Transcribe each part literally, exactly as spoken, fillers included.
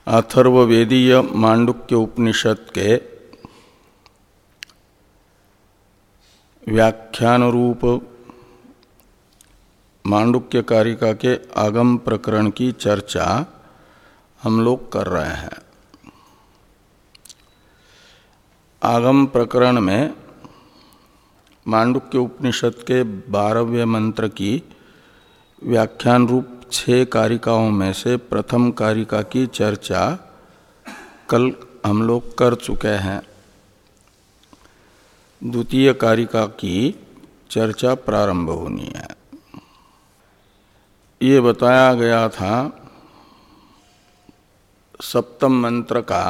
अथर्ववेदीय मांडुक्य उपनिषद के व्याख्यान रूप मांडुक्य कारिका के आगम प्रकरण की चर्चा हम लोग कर रहे हैं। आगम प्रकरण में मांडुक्य उपनिषद के बारहवें मंत्र की व्याख्यान रूप छह कारिकाओं में से प्रथम कारिका की चर्चा कल हम लोग कर चुके हैं। द्वितीय कारिका की चर्चा प्रारंभ होनी है। ये बताया गया था सप्तम मंत्र का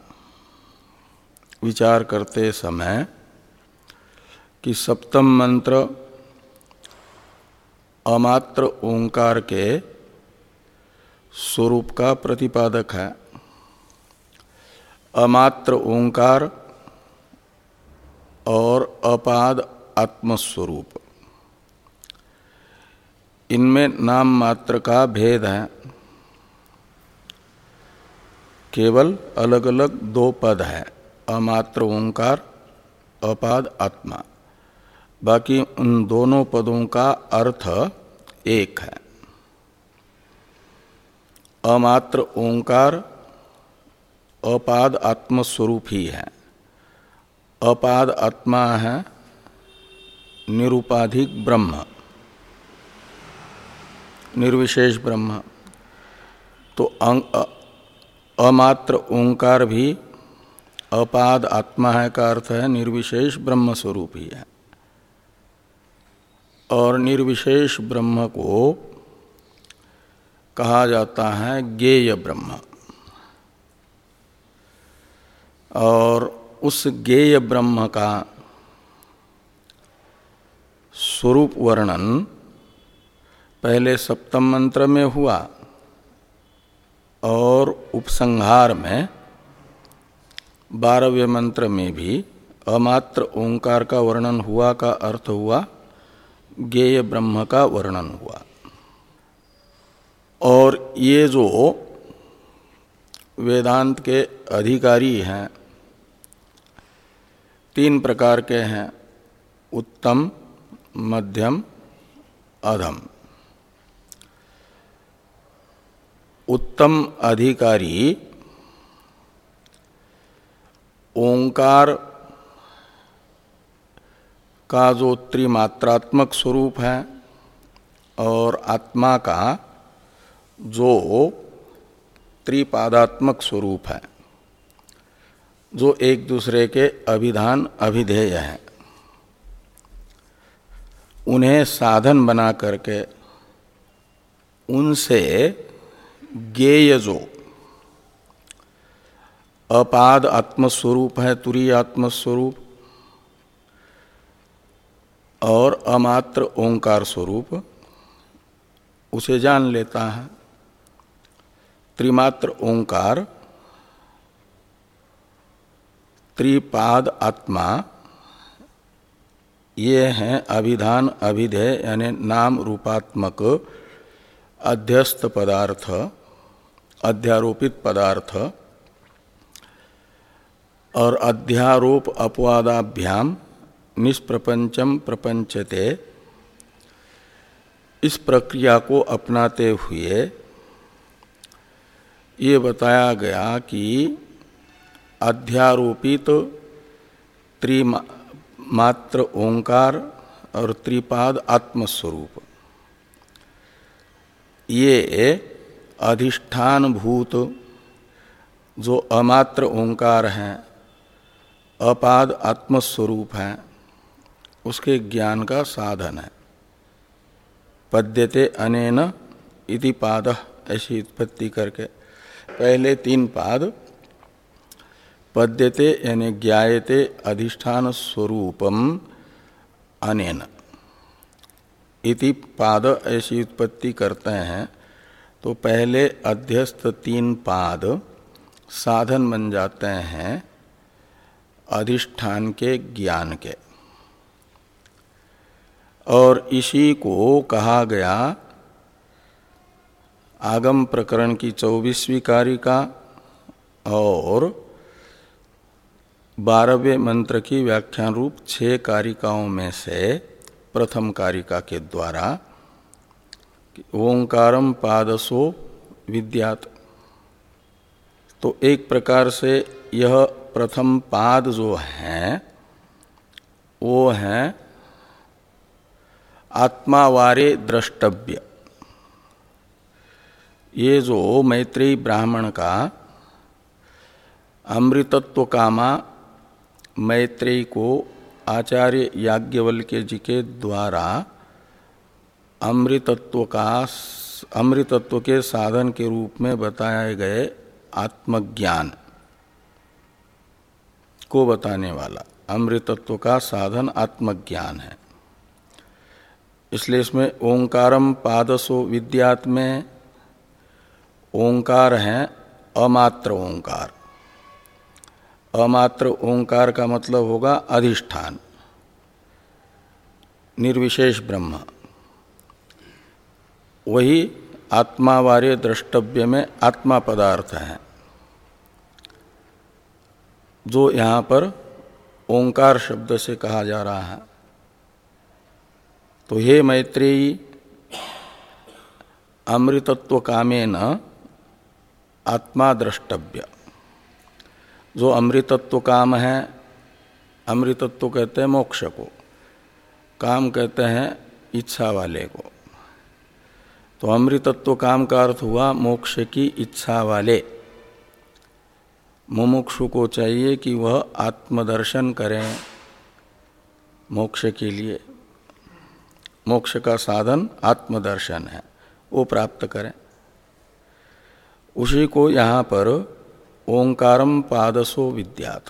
विचार करते समय कि सप्तम मंत्र अमात्र ओंकार के स्वरूप का प्रतिपादक है। अमात्र ओंकार और अपाद आत्मस्वरूप, इनमें नाम मात्र का भेद है। केवल अलग अलग दो पद है, अमात्र ओंकार, अपाद आत्मा। बाकी उन दोनों पदों का अर्थ एक है। अमात्र ओंकार अपाद आत्मस्वरूप ही है। अपाद आत्मा है निरुपाधिक ब्रह्म, निर्विशेष ब्रह्म। तो अमात्र ओंकार भी अपाद आत्मा है का अर्थ है निर्विशेष ब्रह्म स्वरूप ही है। और निर्विशेष ब्रह्म को कहा जाता है ज्ञेय ब्रह्म। और उस ज्ञेय ब्रह्म का स्वरूप वर्णन पहले सप्तम मंत्र में हुआ और उपसंहार में बारहवें मंत्र में भी अमात्र ओंकार का वर्णन हुआ का अर्थ हुआ ज्ञेय ब्रह्म का वर्णन हुआ। और ये जो वेदांत के अधिकारी हैं तीन प्रकार के हैं, उत्तम, मध्यम, अधम। उत्तम अधिकारी ओंकार का जो त्रिमात्रात्मक स्वरूप है और आत्मा का जो त्रिपादात्मक स्वरूप है, जो एक दूसरे के अभिधान अभिधेय हैं, उन्हें साधन बना करके उनसे ज्ञेय जो अपाद आत्मस्वरूप है, तुरीय आत्मस्वरूप, और अमात्र ओंकार स्वरूप, उसे जान लेता है। त्रिमात्र ओंकार, त्रिपाद आत्मा, ये हैं अभिधान अभिधेय यानी नाम रूपात्मक अध्यस्त पदार्थ, अध्यारोपित पदार्थ। और अध्यारोप अपवादाभ्याम निष्प्रपंचम प्रपंचते, इस प्रक्रिया को अपनाते हुए ये बताया गया कि अध्यारोपित त्रिमात्र ओंकार और त्रिपाद आत्मस्वरूप, ये अधिष्ठान भूत जो अमात्र ओंकार हैं, अपाद आत्मस्वरूप हैं, उसके ज्ञान का साधन है। पद्यते अनेन इति पादः, ऐसी उत्पत्ति करके पहले तीन पाद पद्यते यानी ज्ञायते अधिष्ठान स्वरूपम अनेन इति पाद, ऐसी उत्पत्ति करते हैं। तो पहले अध्यस्त तीन पाद साधन बन जाते हैं अधिष्ठान के ज्ञान के। और इसी को कहा गया आगम प्रकरण की चौबीसवीं कारिका और बारहवें मंत्र की व्याख्यान रूप छह कारिकाओं में से प्रथम कारिका के द्वारा ओंकारम पादसो विद्यात। तो एक प्रकार से यह प्रथम पाद जो है वो है आत्मावारे द्रष्टव्य। ये जो मैत्रेयी ब्राह्मण का अमृतत्व कामा मैत्रेयी को आचार्य याज्ञवल्क्य जी के द्वारा अमृतत्व का अमृतत्व के साधन के रूप में बताए गए आत्मज्ञान को बताने वाला अमृतत्व का साधन आत्मज्ञान है। इसलिए इसमें ओंकारम पादसो विद्यात में ओंकार है अमात्र ओंकार। अमात्र ओंकार का मतलब होगा अधिष्ठान, निर्विशेष ब्रह्म। वही आत्मावार्य द्रष्टव्य में आत्मा पदार्थ है, जो यहाँ पर ओंकार शब्द से कहा जा रहा है। तो हे मैत्रेयी, अमृतत्व कामेन आत्मा द्रष्टव्य। जो अमृतत्व काम है, अमृतत्व कहते हैं मोक्ष को, काम कहते हैं इच्छा वाले को। तो अमृतत्व काम का अर्थ हुआ मोक्ष की इच्छा वाले। मुमुक्षु को चाहिए कि वह आत्मदर्शन करें मोक्ष के लिए। मोक्ष का साधन आत्मदर्शन है, वो प्राप्त करें। उसी को यहाँ पर ओंकारम पादसो विद्यात,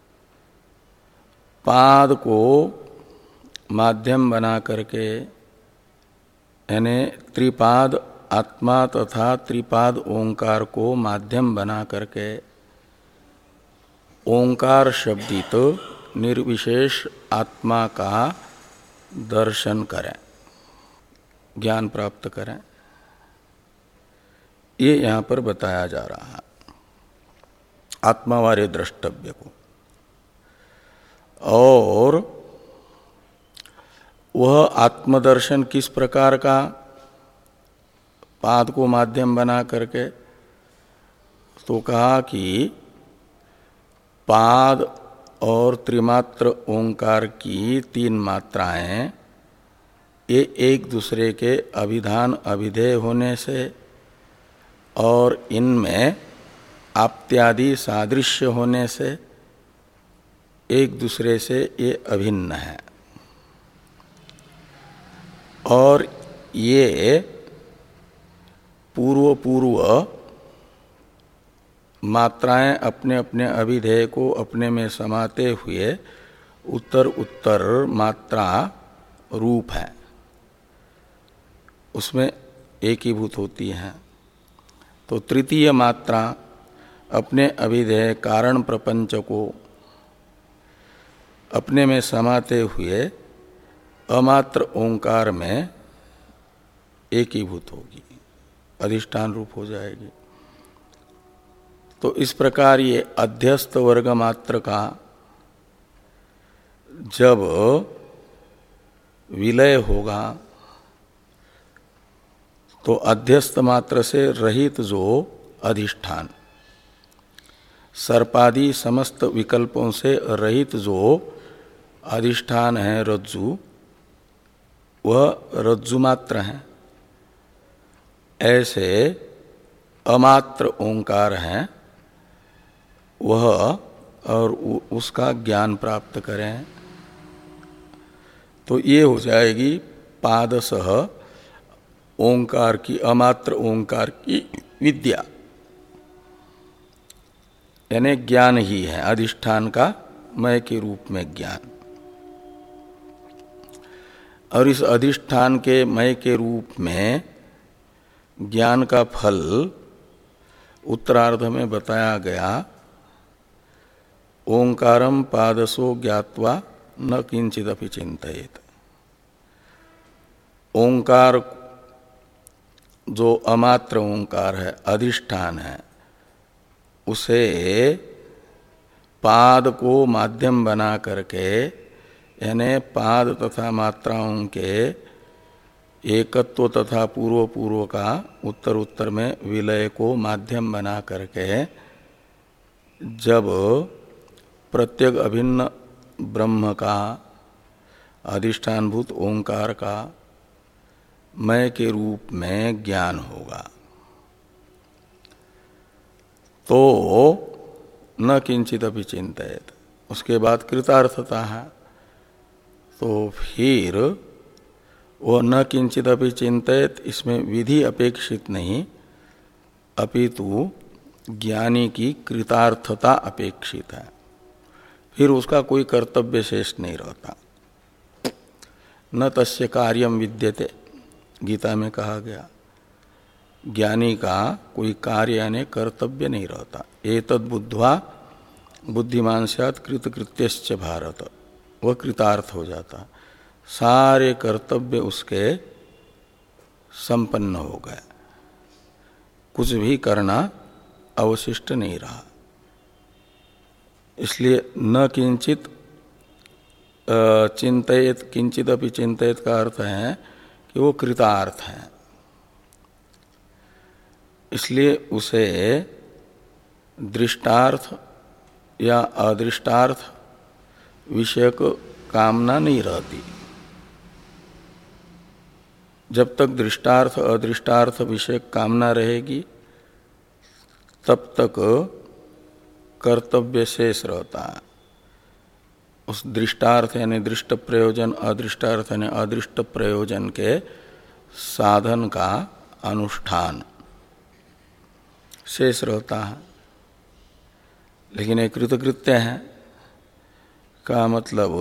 पाद को माध्यम बना करके, यानी त्रिपाद आत्मा तथा त्रिपाद ओंकार को माध्यम बना करके ओंकार शब्दित निर्विशेष आत्मा का दर्शन करें, ज्ञान प्राप्त करें। ये यहाँ पर बताया जा रहा है आत्मावार्य द्रष्टव्य को। और वह आत्मदर्शन किस प्रकार का, पाद को माध्यम बना करके, तो कहा कि पाद और त्रिमात्र ओंकार की तीन मात्राएं ये एक दूसरे के अभिधान अभिधेय होने से और इनमें आप्त्यादि सादृश्य होने से एक दूसरे से ये अभिन्न है। और ये पूर्व पूर्व मात्राएं अपने अपने अभिधेय को अपने में समाते हुए उत्तर उत्तर मात्रा रूप है, उसमें एकीभूत होती हैं। तो तृतीय मात्रा अपने अभिधेय कारण प्रपंच को अपने में समाते हुए अमात्र ओंकार में एकीभूत होगी, अधिष्ठान रूप हो जाएगी। तो इस प्रकार ये अध्यस्त वर्ग मात्र का जब विलय होगा तो अध्यस्त मात्र से रहित जो अधिष्ठान, सर्पादि समस्त विकल्पों से रहित जो अधिष्ठान है रज्जु, वह रज्जु मात्र है। ऐसे अमात्र ओंकार है वह, और उसका ज्ञान प्राप्त करें। तो ये हो जाएगी पादसह ओंकार की, अमात्र ओंकार की विद्या, यानी ज्ञान ही है, अधिष्ठान का मय के रूप में ज्ञान। और इस अधिष्ठान के मय के रूप में ज्ञान का फल उत्तरार्ध में बताया गया। ओंकारम पादसो ज्ञात्वा न किंचिदपि चिंतयेत। ओंकार जो अमात्र ओंकार है, अधिष्ठान है, उसे पाद को माध्यम बना करके, यानी पाद तथा मात्राओं के एकत्व तथा पूर्व पूर्व का उत्तर उत्तर में विलय को माध्यम बना करके जब प्रत्येक अभिन्न ब्रह्म का, अधिष्ठानभूत ओंकार का मय के रूप में ज्ञान होगा तो न किंचित अपि चिंतयेत, उसके बाद कृतार्थता है। तो फिर वो न किंचित अपि चिंतयेत, इसमें विधि अपेक्षित नहीं, अपितु ज्ञानी की कृतार्थता अपेक्षित है। फिर उसका कोई कर्तव्य शेष नहीं रहता। न तस्य कार्यम विद्यते, गीता में कहा गया, ज्ञानी का कोई कार्य यानी कर्तव्य नहीं रहता। एतद् बुद्ध्वा बुद्धिमान स्यात् कृतकृत्यश्च भारत, वह कृतार्थ हो जाता, सारे कर्तव्य उसके संपन्न हो गए, कुछ भी करना अवशिष्ट नहीं रहा। इसलिए न किंचित चिंतयेत, किंचित अपि चिंतयेत का अर्थ है कि वो कृतार्थ है। इसलिए उसे दृष्टार्थ या अदृष्टार्थ विषयक कामना नहीं रहती। जब तक दृष्टार्थ अदृष्टार्थ विषयक कामना रहेगी तब तक कर्तव्य शेष रहता है। उस दृष्टार्थ यानी दृष्ट प्रयोजन, अदृष्टार्थ यानी अदृष्ट प्रयोजन के साधन का अनुष्ठान शेष रहता है। लेकिन एक कृतकृत्य है का मतलब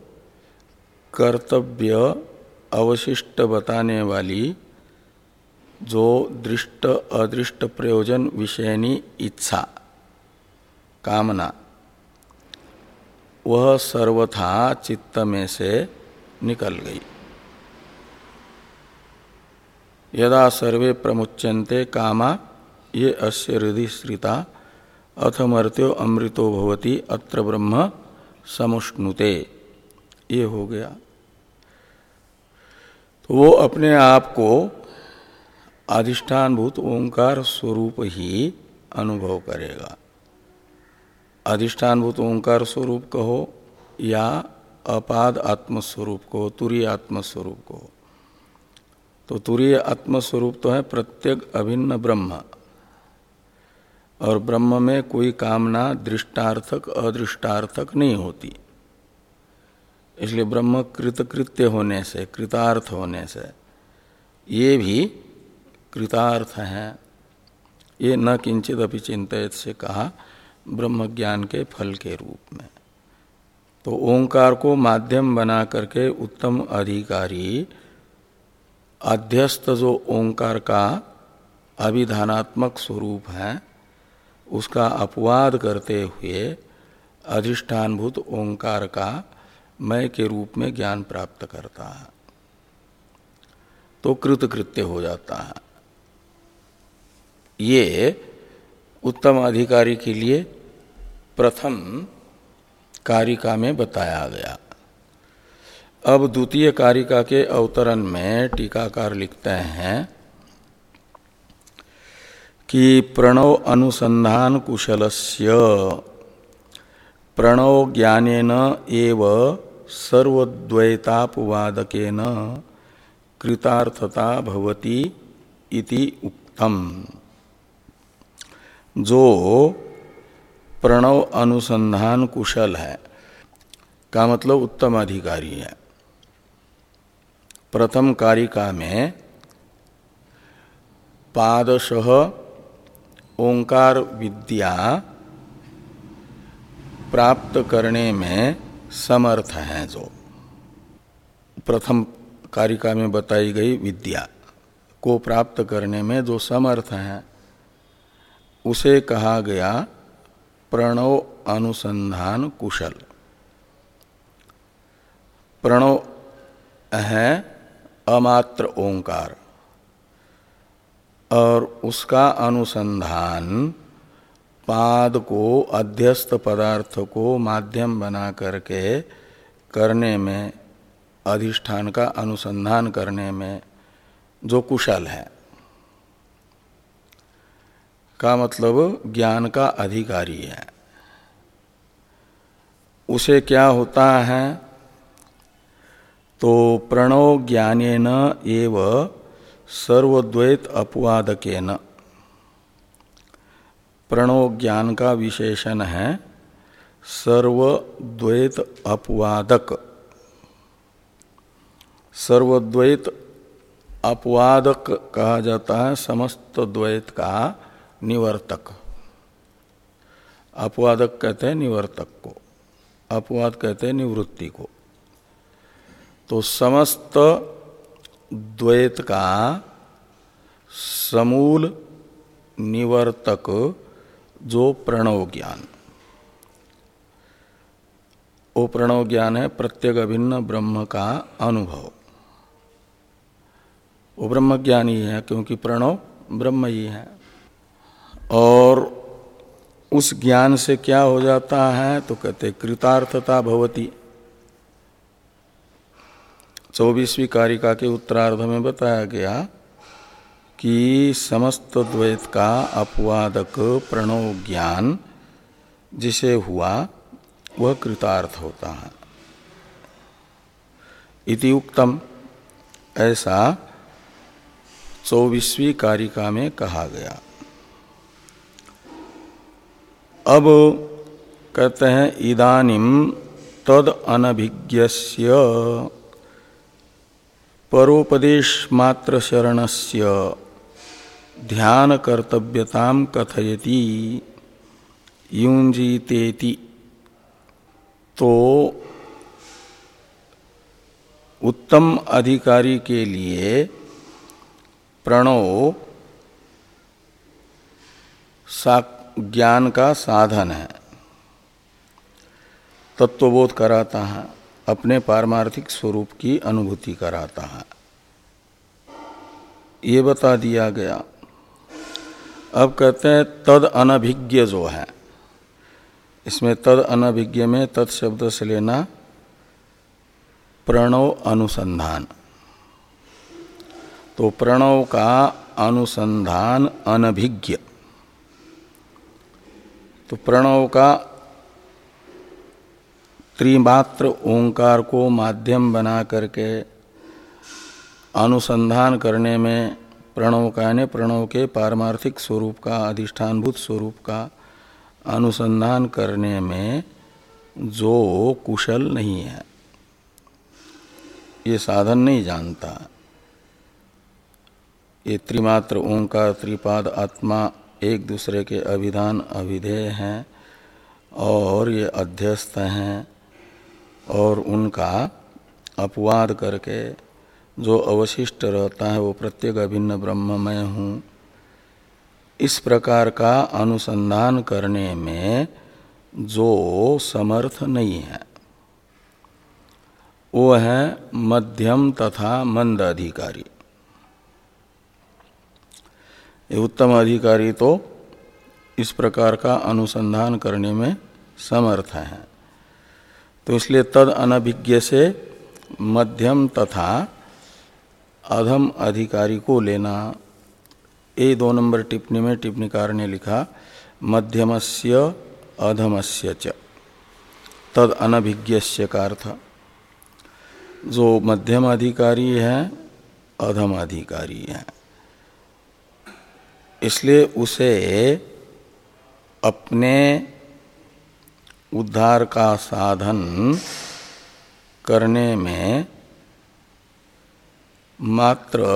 कर्तव्य अवशिष्ट बताने वाली जो दृष्ट अदृष्ट प्रयोजन विषयनी इच्छा, कामना, वह सर्वथा चित्त में से निकल गई। यदा सर्वे प्रमुच्यन्ते कामा ये अस्य हृदि श्रिता अथ मर्त्यो अमृतो भवति अत्र ब्रह्म समुष्णुते, ये हो गया। तो वो अपने आप को अधिष्ठानभूत ओंकार स्वरूप ही अनुभव करेगा। अधिष्ठानभूत ओंकार स्वरूप कहो या अपाद आत्मस्वरूप को, तुरीय आत्मस्वरूप को। तो तुरीय आत्मस्वरूप तो है प्रत्येक अभिन्न ब्रह्म, और ब्रह्म में कोई कामना दृष्टार्थक अदृष्टार्थक नहीं होती। इसलिए ब्रह्म कृतकृत्य होने से, कृतार्थ होने से ये भी कृतार्थ है। ये न किंचित अपि चिंतयेत से कहा ब्रह्म ज्ञान के फल के रूप में। तो ओंकार को माध्यम बना करके उत्तम अधिकारी अध्यस्त जो ओंकार का अभिधानात्मक स्वरूप है उसका अपवाद करते हुए अधिष्ठानभूत ओंकार का मय के रूप में ज्ञान प्राप्त करता है तो कृतकृत्य हो जाता है। ये उत्तम अधिकारी के लिए प्रथम कारिका में बताया गया। अब द्वितीय कारिका के अवतरण में टीकाकार लिखते हैं कि प्रणव अनुसंधान कुशलस्य प्रणव ज्ञानेन एव सर्वद्वैतापवादकेन कृतार्थता भवति इति उक्तम। जो प्रणव अनुसंधान कुशल है का मतलब उत्तम अधिकारी है। प्रथम कारिका में पादशः ओंकार विद्या प्राप्त करने में समर्थ हैं, जो प्रथम कारिका में बताई गई विद्या को प्राप्त करने में जो समर्थ हैं उसे कहा गया प्रणव अनुसंधान कुशल। प्रणव है अमात्र ओंकार और उसका अनुसंधान पाद को, अध्यस्त पदार्थ को माध्यम बना करके करने में, अधिष्ठान का अनुसंधान करने में जो कुशल है, का मतलब ज्ञान का अधिकारी है, उसे क्या होता है? तो प्रणव ज्ञानेन एव सर्वद्वैत अपवादकेन। प्रणव ज्ञान का विशेषण है सर्वद्वैत अपवादक। सर्वद्वैत अपवादक कहा जाता है समस्त द्वैत का निवर्तक। अपवादक कहते हैं निवर्तक को, अपवाद कहते हैं निवृत्ति को। तो समस्त द्वैत का समूल निवर्तक जो प्रणव ज्ञान, वो प्रणव ज्ञान है प्रत्येक अभिन्न ब्रह्म का अनुभव। वो ब्रह्म ज्ञान ही है, क्योंकि प्रणव ब्रह्म ही है। और उस ज्ञान से क्या हो जाता है? तो कहते कृतार्थता भवति। चौबीसवीं कारिका के उत्तरार्ध में बताया गया कि समस्त द्वैत का अपवादक प्रणव ज्ञान जिसे हुआ वह कृतार्थ होता है। इति उक्तम, ऐसा चौबीसवीं कारिका में कहा गया। अब कहते हैं इदानीम तद अनभिज्ञस्य परोपदेश मात्र शरणस्य ध्यान कर्तव्यताम कथयति युंजीतेति। तो उत्तम अधिकारी के लिए प्रणव ज्ञान का साधन है, तत्वबोध कराता है, अपने पारमार्थिक स्वरूप की अनुभूति कराता है, ये बता दिया गया। अब कहते हैं तद अनभिज्ञ जो है, इसमें तद अनभिज्ञ में तत् शब्द से लेना प्रणव अनुसंधान। तो प्रणव का अनुसंधान अनभिज्ञ, तो प्रणव का त्रिमात्र ओंकार को माध्यम बना करके अनुसंधान करने में, प्रणव का यानी प्रणव के पारमार्थिक स्वरूप का, अधिष्ठानभूत स्वरूप का अनुसंधान करने में जो कुशल नहीं है, ये साधन नहीं जानता, ये त्रिमात्र ओंकार त्रिपाद आत्मा एक दूसरे के अभिधान अभिधेय हैं और ये अध्यस्त हैं, और उनका अपवाद करके जो अवशिष्ट रहता है वो प्रत्येक अभिन्न ब्रह्म मैं हूँ, इस प्रकार का अनुसंधान करने में जो समर्थ नहीं है वो है मध्यम तथा मंद अधिकारी। ये उत्तम अधिकारी तो इस प्रकार का अनुसंधान करने में समर्थ है। तो इसलिए तद अनभिज्ञ से मध्यम तथा अधम अधिकारी को लेना। ए दो नंबर टिप्पणी में टिप्पणीकार ने लिखा मध्यमस्य अधमस्य च तद अनभिज्ञस्य का अर्थ, जो मध्यम अधिकारी है अधम अधिकारी है, इसलिए उसे अपने उद्धार का साधन करने में मात्र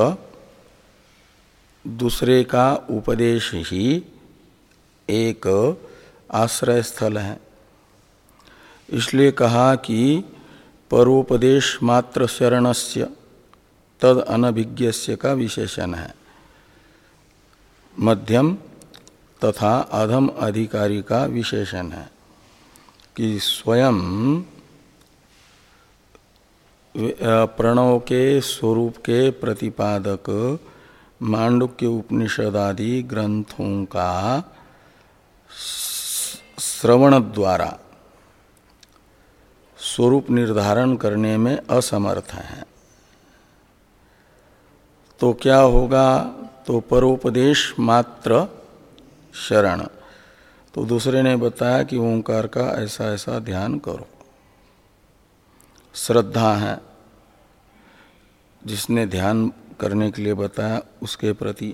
दूसरे का उपदेश ही एक आश्रय स्थल है। इसलिए कहा कि परोपदेश मात्र शरणस्य तद अनभिज्ञस्य का विशेषण है। मध्यम तथा अधम अधिकारी का विशेषण है कि स्वयं प्रणव के स्वरूप के प्रतिपादक मांडुक्य उपनिषद आदि ग्रंथों का श्रवण द्वारा स्वरूप निर्धारण करने में असमर्थ हैं, तो क्या होगा? तो परोपदेश मात्र शरण। तो दूसरे ने बताया कि ओंकार का ऐसा ऐसा ध्यान करो। श्रद्धा है, जिसने ध्यान करने के लिए बताया उसके प्रति,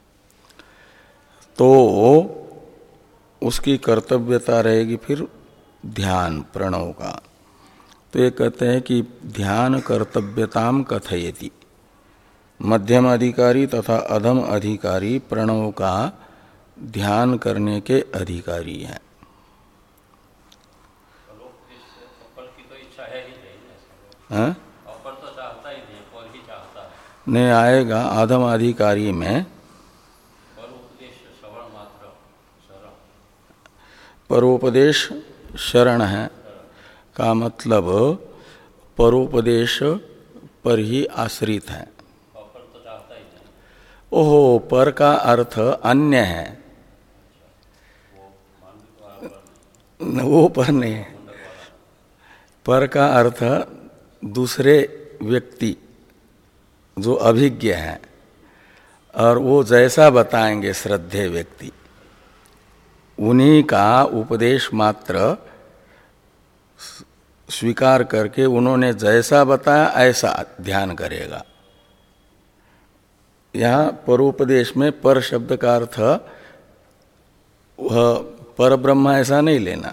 तो उसकी कर्तव्यता रहेगी फिर ध्यान प्रणव का। तो ये कहते हैं कि ध्यान कर्तव्यताम कथयति। मध्यम अधिकारी तथा अधम अधिकारी प्रणव का ध्यान करने के अधिकारी हैं। हाँ? नहीं आएगा अधम अधिकारी में परोपदेश शरण है का मतलब परोपदेश पर ही आश्रित है। ओहो, पर का अर्थ अन्य है, वो पर नहीं है। पर का अर्थ दूसरे व्यक्ति जो अभिज्ञ है और वो जैसा बताएंगे श्रद्धेय व्यक्ति, उन्हीं का उपदेश मात्र स्वीकार करके उन्होंने जैसा बताया ऐसा ध्यान करेगा। यहाँ परोपदेश में पर शब्द का अर्थ वह पर ब्रह्म ऐसा नहीं लेना।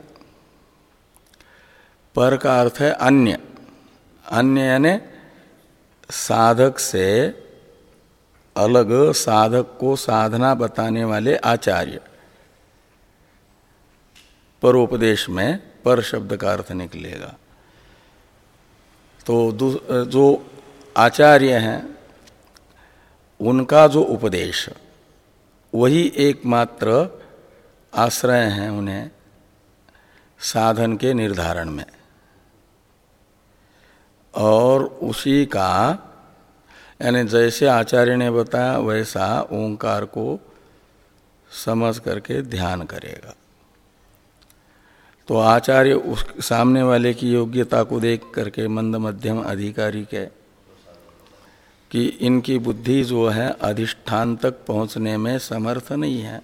पर का अर्थ है अन्य। अन्य यानी साधक से अलग साधक को साधना बताने वाले आचार्य। परोपदेश में पर शब्द का अर्थ निकलेगा। तो जो आचार्य हैं उनका जो उपदेश वही एकमात्र आश्रय है उन्हें साधन के निर्धारण में, और उसी का यानी जैसे आचार्य ने बताया वैसा ओंकार को समझ करके ध्यान करेगा। तो आचार्य उस सामने वाले की योग्यता को देख करके मंद मध्यम अधिकारी के कि इनकी बुद्धि जो है अधिष्ठान तक पहुंचने में समर्थ नहीं है,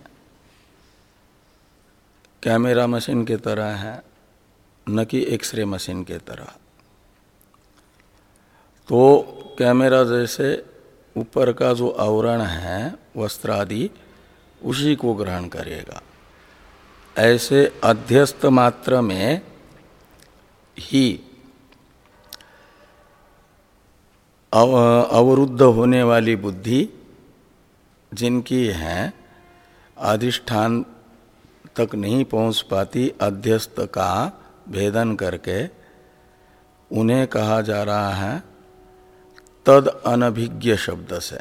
कैमरा मशीन के तरह है, न कि एक्सरे मशीन के तरह। तो कैमरा जैसे ऊपर का जो आवरण है वस्त्र आदि उसी को ग्रहण करेगा, ऐसे अध्यस्त मात्र में ही अवरुद्ध होने वाली बुद्धि जिनकी है अधिष्ठान तक नहीं पहुंच पाती, अध्यस्त का भेदन करके उन्हें कहा जा रहा है तद अनभिज्ञ शब्द से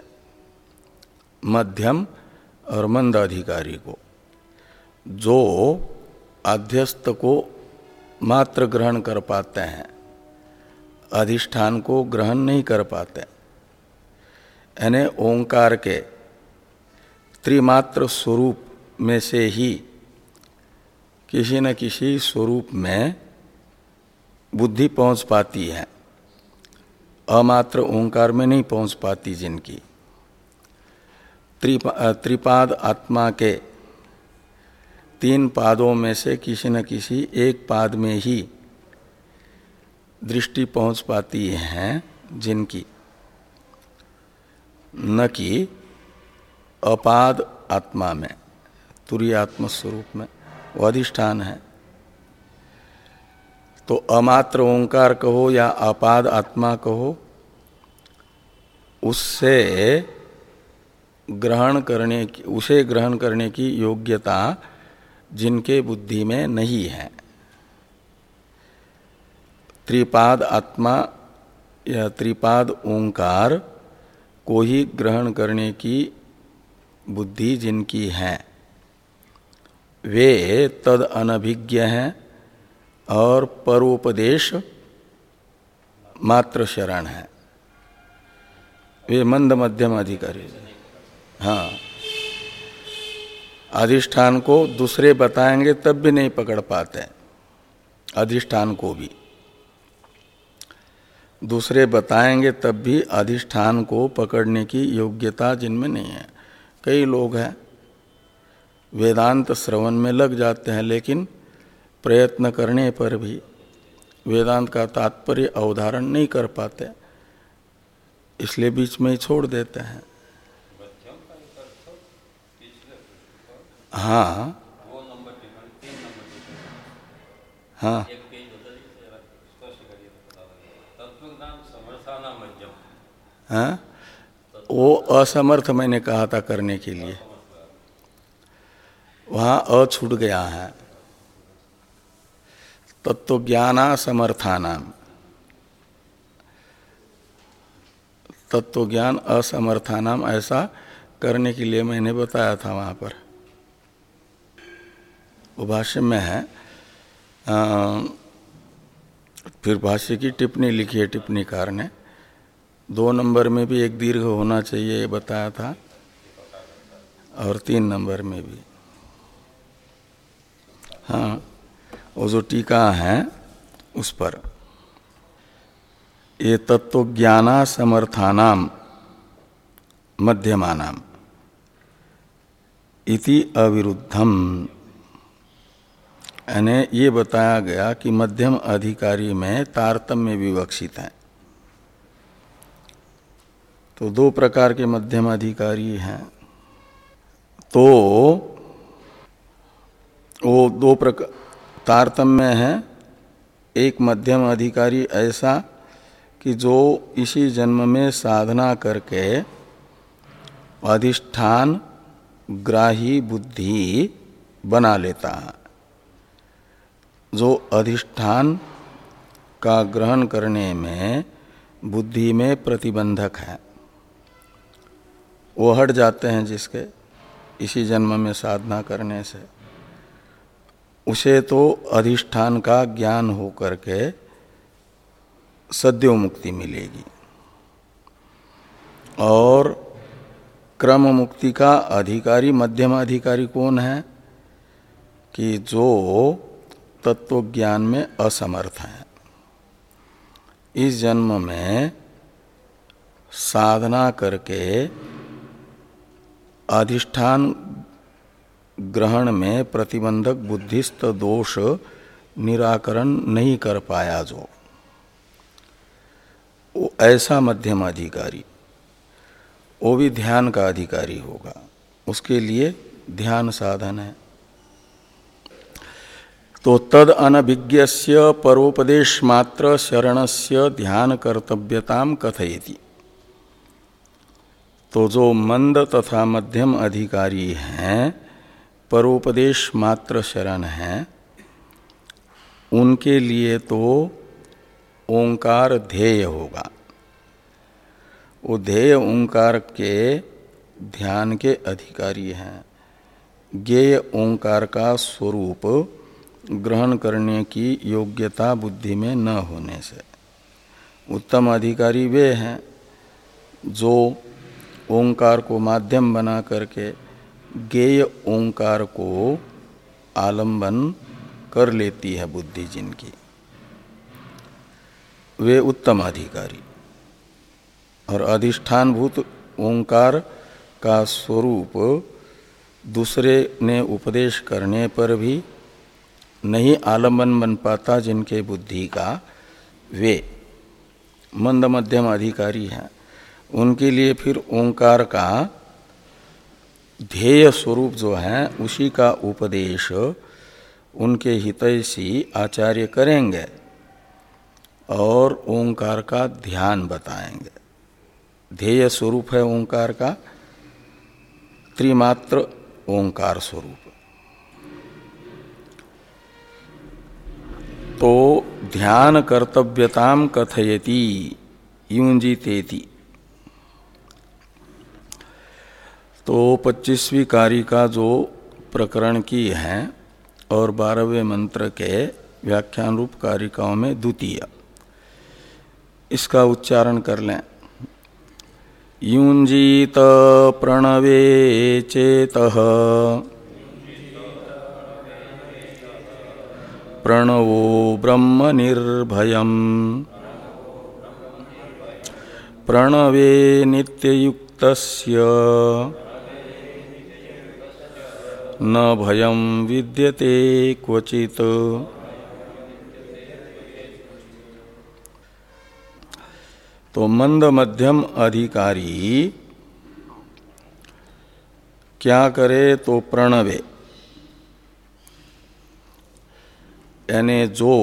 मध्यम और मंद अधिकारी को, जो अध्यस्त को मात्र ग्रहण कर पाते हैं, अधिष्ठान को ग्रहण नहीं कर पाते। यानी ओंकार के त्रिमात्र स्वरूप में से ही किसी न किसी स्वरूप में बुद्धि पहुंच पाती है, अमात्र ओंकार में नहीं पहुंच पाती। जिनकी त्रिपा, त्रिपाद आत्मा के तीन पादों में से किसी न किसी एक पाद में ही दृष्टि पहुंच पाती है जिनकी, न कि अपाद आत्मा में, तुरीय आत्म स्वरूप में वो अधिष्ठान है। तो अमात्र ओंकार कहो या अपाद आत्मा कहो, उससे ग्रहण करने की उसे ग्रहण करने की योग्यता जिनके बुद्धि में नहीं है, त्रिपाद आत्मा या त्रिपाद ओंकार को ही ग्रहण करने की बुद्धि जिनकी है, वे तद अनभिज्ञ हैं और परोपदेश मात्र शरण है। वे मंद मध्यम अधिकारी। हाँ, अधिष्ठान को दूसरे बताएंगे तब भी नहीं पकड़ पाते, अधिष्ठान को भी दूसरे बताएंगे तब भी अधिष्ठान को पकड़ने की योग्यता जिनमें नहीं है। कई लोग हैं वेदांत श्रवण में लग जाते हैं, लेकिन प्रयत्न करने पर भी वेदांत का तात्पर्य अवधारण नहीं कर पाते, इसलिए बीच में ही छोड़ देते हैं। हाँ हाँ हाँ, वो असमर्थ मैंने कहा था करने के लिए, वहाँ अ छूट गया है। तत्व ज्ञानासमर्थानाम, तत्व ज्ञान असमर्थानाम ऐसा करने के लिए मैंने बताया था वहाँ पर। वो भाष्य में है। आ, फिर भाष्य की टिप्पणी लिखी है टिप्पणीकार ने, दो नंबर में भी एक दीर्घ होना चाहिए ये बताया था, और तीन नंबर में भी। हाँ, वो जो टीका है उस पर ये तत्व ज्ञाना समर्थानाम मध्यमानाम इति अविरुद्धम, यानी ये बताया गया कि मध्यम अधिकारी में तारतम्य विवक्षित है। तो दो प्रकार के मध्यम अधिकारी हैं, तो वो दो प्रकार तारतम्य है। एक मध्यम अधिकारी ऐसा कि जो इसी जन्म में साधना करके अधिष्ठान ग्राही बुद्धि बना लेता है, जो अधिष्ठान का ग्रहण करने में बुद्धि में प्रतिबंधक है, वो हट जाते हैं जिसके इसी जन्म में साधना करने से, उसे तो अधिष्ठान का ज्ञान हो करके सद्यो मुक्ति मिलेगी। और क्रम मुक्ति का अधिकारी मध्यम अधिकारी कौन है? कि जो तत्व ज्ञान में असमर्थ है, इस जन्म में साधना करके अधिष्ठान ग्रहण में प्रतिबंधक बुद्धिस्त दोष निराकरण नहीं कर पाया, जो वो ऐसा मध्यम अधिकारी, वो भी ध्यान का अधिकारी होगा। उसके लिए ध्यान साधन है। तो तद अनभिज्ञस्य परोपदेश मात्र शरणस्य ध्यान कर्तव्यताम कथयति। तो जो मंद तथा मध्यम अधिकारी हैं, परोपदेश मात्र शरण है, उनके लिए तो ओंकार ध्येय होगा। वो ध्येय ओंकार के ध्यान के अधिकारी हैं। ज्ञेय ओंकार का स्वरूप ग्रहण करने की योग्यता बुद्धि में न होने से उत्तम अधिकारी वे हैं जो ओंकार को माध्यम बना करके ज्ञेय ओंकार को आलंबन कर लेती है बुद्धि जिनकी, वे उत्तम अधिकारी। और अधिष्ठानभूत ओंकार का स्वरूप दूसरे ने उपदेश करने पर भी नहीं आलंबन बन पाता जिनके बुद्धि का, वे मंद मध्यम अधिकारी हैं। उनके लिए फिर ओंकार का ध्येय स्वरूप जो है उसी का उपदेश उनके हितैषी आचार्य करेंगे और ओंकार का ध्यान बताएंगे। ध्येय स्वरूप है ओंकार का त्रिमात्र ओंकार स्वरूप। तो ध्यान कर्तव्यताम कथयति युंजितेति। तो पच्चीसवीं कारिका जो प्रकरण की है और बारहवें मंत्र के व्याख्यान रूप कारिकाओं में द्वितीय, इसका उच्चारण कर लें। युंजीत प्रणवे चेतः प्रणवो ब्रह्म निर्भयम् प्रणवे नित्ययुक्तस्य न भयं विद्यते क्वचित्। तो मंद मध्यम अधिकारी क्या करे तो प्रणवे, यानी जो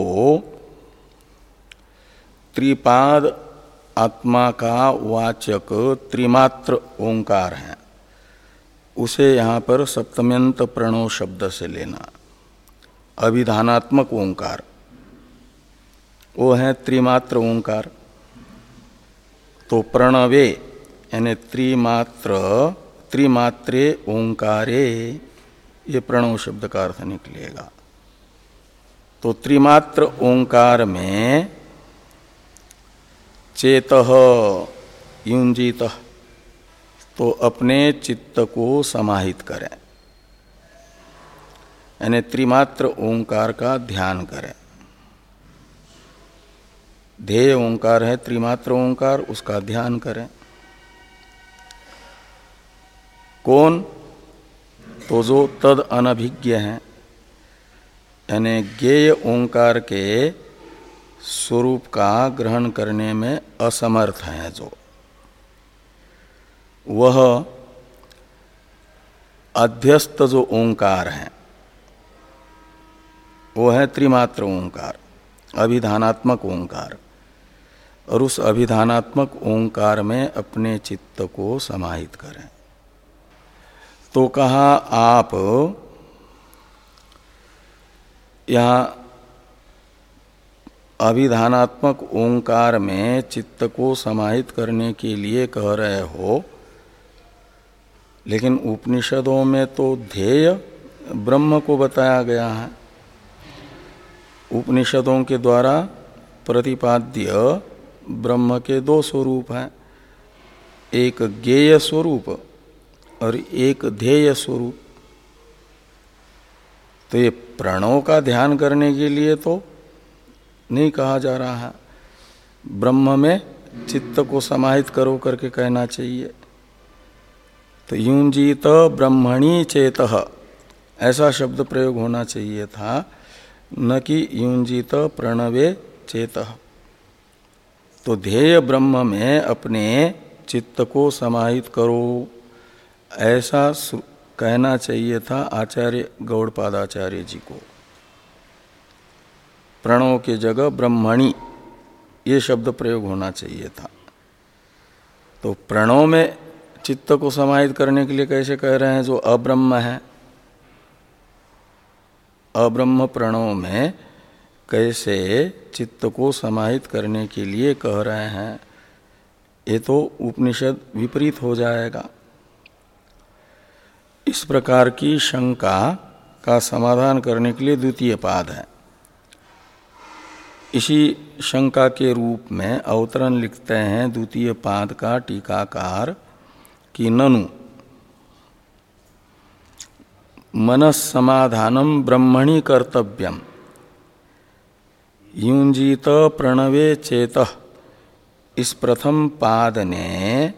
त्रिपाद आत्मा का वाचक त्रिमात्र ओंकार है उसे यहाँ पर सप्तम्यंत प्रणव शब्द से लेना। अभिधानात्मक ओंकार वो है त्रिमात्र ओंकार। तो प्रणवे यानी त्रिमात्र त्रिमात्रे ओंकारे ये प्रणव शब्द का अर्थ निकलेगा। तो त्रिमात्र ओंकार में चेतः युंजितः, तो अपने चित्त को समाहित करें, यानी त्रिमात्र ओंकार का ध्यान करें। ध्येय ओंकार है त्रिमात्र ओंकार, उसका ध्यान करें। कौन? तो जो तद अनभिज्ञ है, यानी ज्ञेय ओंकार के स्वरूप का ग्रहण करने में असमर्थ है, जो वह अध्यस्त जो ओंकार है वो है त्रिमात्र ओंकार, अभिधानात्मक ओंकार। और उस अभिधानात्मक ओंकार में अपने चित्त को समाहित करें। तो कहा आप यहाँ अभिधानात्मक ओंकार में चित्त को समाहित करने के लिए कह रहे हो, लेकिन उपनिषदों में तो ध्येय ब्रह्म को बताया गया है। उपनिषदों के द्वारा प्रतिपाद्य ब्रह्म के दो स्वरूप हैं, एक ज्ञेय स्वरूप और एक ध्येय स्वरूप। तो ये प्रणव का ध्यान करने के लिए तो नहीं कहा जा रहा है, ब्रह्म में चित्त को समाहित करो करके कहना चाहिए। तो युंजीत ब्रह्मणि चेतः ऐसा शब्द प्रयोग होना चाहिए था, न कि युंजीत प्रणवे चेतः। तो ध्येय ब्रह्म में अपने चित्त को समाहित करो ऐसा कहना चाहिए था आचार्य गौड़पादाचार्य जी को। प्रणव के जगह ब्रह्मणि ये शब्द प्रयोग होना चाहिए था। तो प्रणव में चित्त को समाहित करने के लिए कैसे कह रहे हैं? जो अब्रह्म है, अब्रह्म प्रणव में कैसे चित्त को समाहित करने के लिए कह रहे हैं? ये तो उपनिषद विपरीत हो जाएगा। इस प्रकार की शंका का समाधान करने के लिए द्वितीय पाद है। इसी शंका के रूप में अवतरण लिखते हैं द्वितीय पाद का टीकाकार कि ननु मनस्समाधानम ब्रह्मणि कर्तव्यम युंजीत प्रणवे चेतः। इस प्रथम पाद ने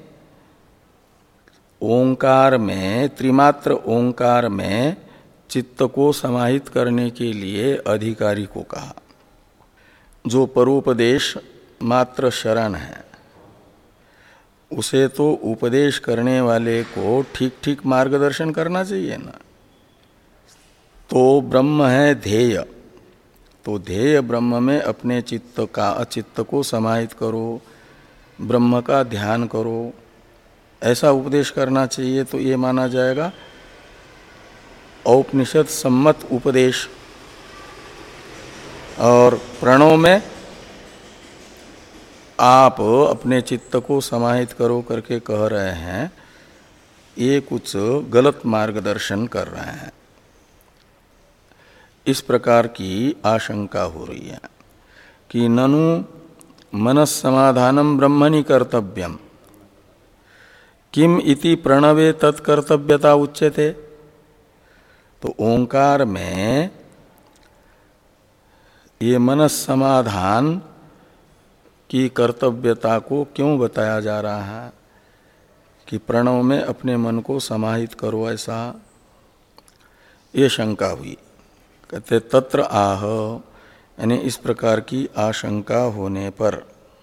ओंकार में, त्रिमात्र ओंकार में चित्त को समाहित करने के लिए अधिकारी को कहा। जो परोपदेश मात्र शरण है उसे तो उपदेश करने वाले को ठीक ठीक मार्गदर्शन करना चाहिए ना। तो ब्रह्म है ध्येय, तो ध्येय ब्रह्म में अपने चित्त का अचित्त को समाहित करो, ब्रह्म का ध्यान करो, ऐसा उपदेश करना चाहिए। तो ये माना जाएगा औपनिषद सम्मत उपदेश। और प्रणव में आप अपने चित्त को समाहित करो करके कह रहे हैं, ये कुछ गलत मार्गदर्शन कर रहे हैं। इस प्रकार की आशंका हो रही है कि ननु मनस्समाधानम ब्रह्मणि कर्तव्यम किम इति प्रणवे तत्कर्तव्यता उच्यते। तो ओंकार में ये मनस समाधान की कर्तव्यता को क्यों बताया जा रहा है कि प्रणव में अपने मन को समाहित करो, ऐसा ये शंका हुई। कहते तत्र आह, यानी इस प्रकार की आशंका होने पर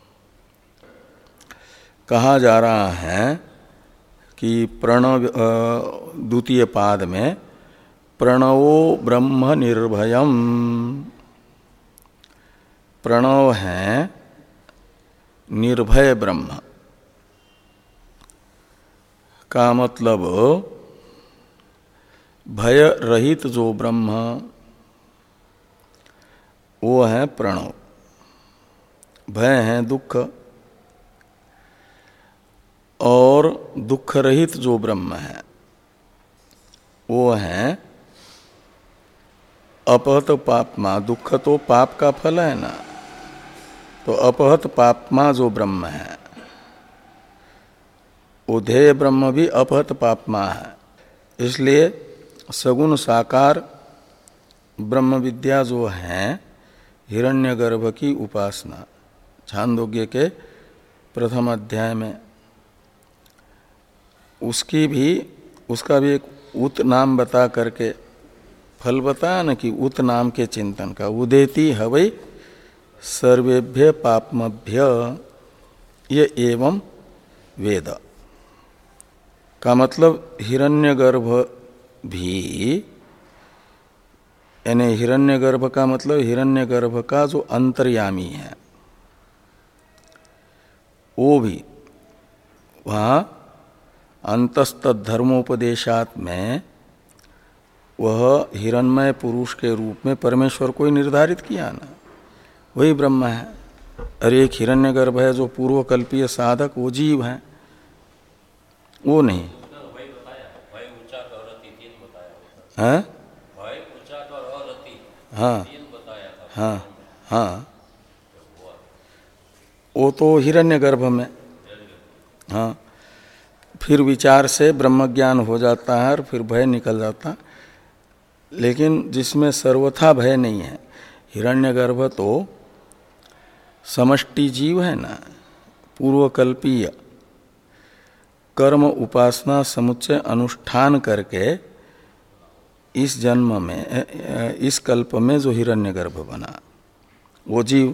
कहा जा रहा है कि प्रणव द्वितीय पाद में प्रणवो ब्रह्म निर्भयम, प्रणव है निर्भय ब्रह्म का मतलब भय रहित जो ब्रह्म वो है प्रणव। भय है दुख, और दुख रहित जो ब्रह्म है वो है अपहत पापमा। दुख तो पाप का फल है ना, तो अपहत पापमा जो ब्रह्म है वो ध्येय ब्रह्म भी अपहत पापमा है। इसलिए सगुण साकार ब्रह्म विद्या जो है हिरण्यगर्भ की उपासना, छांदोग्य के प्रथम अध्याय में, उसकी भी उसका भी एक उत नाम बता करके फल बताया न कि उत नाम के चिंतन का। उदेति हवै सर्वेभ्य पापमभ्य ये एवं वेद का मतलब हिरण्यगर्भ भी, यानी हिरण्यगर्भ का मतलब हिरण्यगर्भ का जो अंतर्यामी है वो भी वहाँ अंतस्त धर्मोपदेशात में वह हिरण्मय पुरुष के रूप में परमेश्वर को ही निर्धारित किया ना, वही ब्रह्म है। और एक हिरण्यगर्भ है जो पूर्वकल्पीय साधक, वो जीव है, वो नहीं है। हाँ हाँ हाँ, वो तो हिरण्यगर्भ में। हाँ, फिर विचार से ब्रह्म ज्ञान हो जाता है और फिर भय निकल जाता। लेकिन जिसमें सर्वथा भय नहीं है, हिरण्यगर्भ तो समष्टि जीव है ना, पूर्वकल्पीय कर्म उपासना समुच्चय अनुष्ठान करके इस जन्म में, इस कल्प में जो हिरण्यगर्भ बना वो जीव,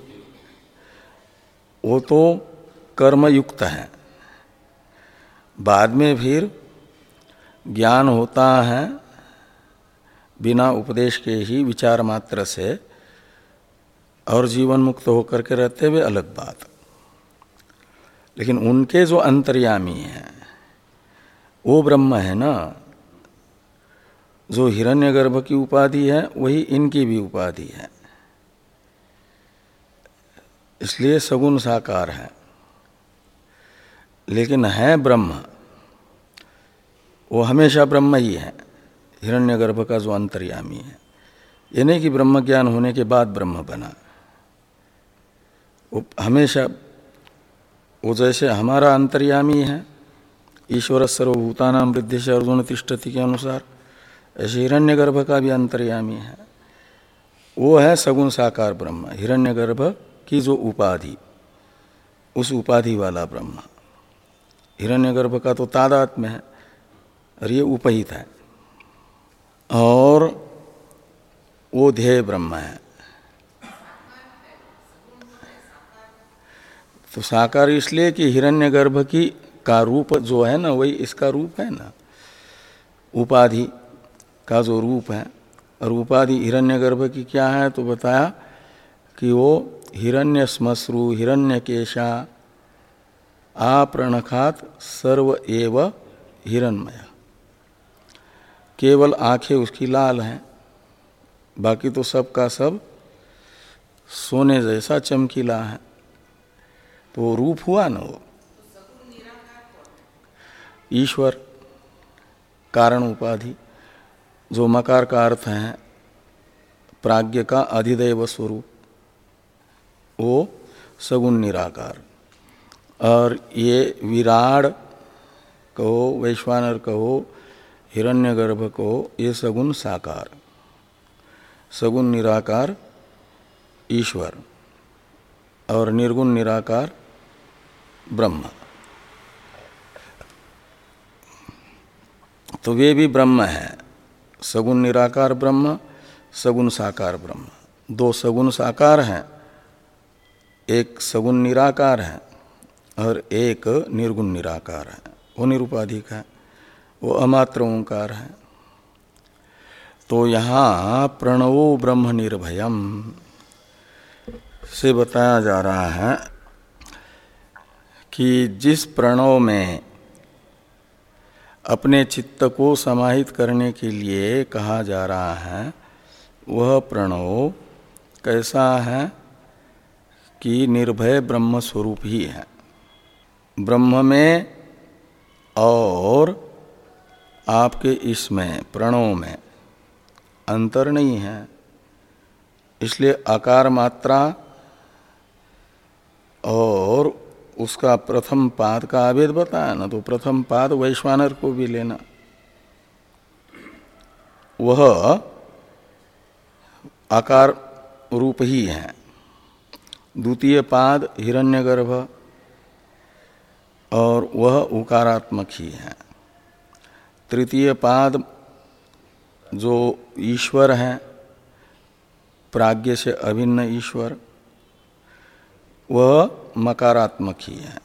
वो तो कर्मयुक्त है। बाद में फिर ज्ञान होता है बिना उपदेश के ही विचार मात्र से, और जीवन मुक्त होकर के रहते हुए अलग बात। लेकिन उनके जो अंतर्यामी हैं वो ब्रह्म है ना, जो हिरण्यगर्भ की उपाधि है वही इनकी भी उपाधि है। इसलिए सगुण साकार है, लेकिन है ब्रह्म, वो हमेशा ब्रह्म ही है। हिरण्यगर्भ का जो अंतर्यामी है, ये नहीं कि ब्रह्म ज्ञान होने के बाद ब्रह्म बना। वो हमेशा, वो जैसे हमारा अंतर्यामी है ईश्वर सर्वभूतानां वृद्धि से अर्जुन तिष्ठति के अनुसार, ऐसे हिरण्यगर्भ का भी अंतर्यामी है। वो है सगुण साकार ब्रह्म, हिरण्यगर्भ की जो उपाधि, उस उपाधि वाला ब्रह्म। हिरण्यगर्भ का तो तादात्म्य है और ये उपहित है, और वो ध्येय ब्रह्म है। तो साकार इसलिए कि हिरण्यगर्भ की का रूप जो है ना वही इसका रूप है ना, उपाधि का जो रूप है। और उपाधि हिरण्यगर्भ की क्या है तो बताया कि वो हिरण्य श्मश्रु हिरण्यकेशा आपरणखात सर्व एव हिरण्मय। केवल आंखें उसकी लाल हैं, बाकी तो सब का सब सोने जैसा चमकीला है। तो वो रूप हुआ ना, वो ईश्वर कारण उपाधि, जो मकार का अर्थ है प्राज्ञ का अधिदैव स्वरूप, वो सगुण निराकार। और ये विराड कहो, वैश्वानर कहो, हिरण्यगर्भ कहो, ये सगुण साकार, सगुण निराकार ईश्वर और निर्गुण निराकार ब्रह्म, तो वे भी ब्रह्म है। सगुण निराकार ब्रह्म, सगुण साकार ब्रह्म, दो सगुण साकार हैं, एक सगुण निराकार है और एक निर्गुण निराकार है, वो निरुपाधिक है, वो अमात्र ओंकार है। तो यहाँ प्रणवो ब्रह्म निर्भयम से बताया जा रहा है कि जिस प्रणव में अपने चित्त को समाहित करने के लिए कहा जा रहा है, वह प्रणव कैसा है कि निर्भय ब्रह्म स्वरूप ही है। ब्रह्म में और आपके इसमें प्रणव में अंतर नहीं है, इसलिए आकार मात्रा और उसका प्रथम पाद का अभेद बताया ना, तो प्रथम पाद वैश्वानर को भी लेना, वह आकार रूप ही है। द्वितीय पाद हिरण्यगर्भ और वह उकारात्मक ही है। तृतीय पाद जो ईश्वर है, प्राज्ञ से अभिन्न ईश्वर, वह मकारात्मक ही है।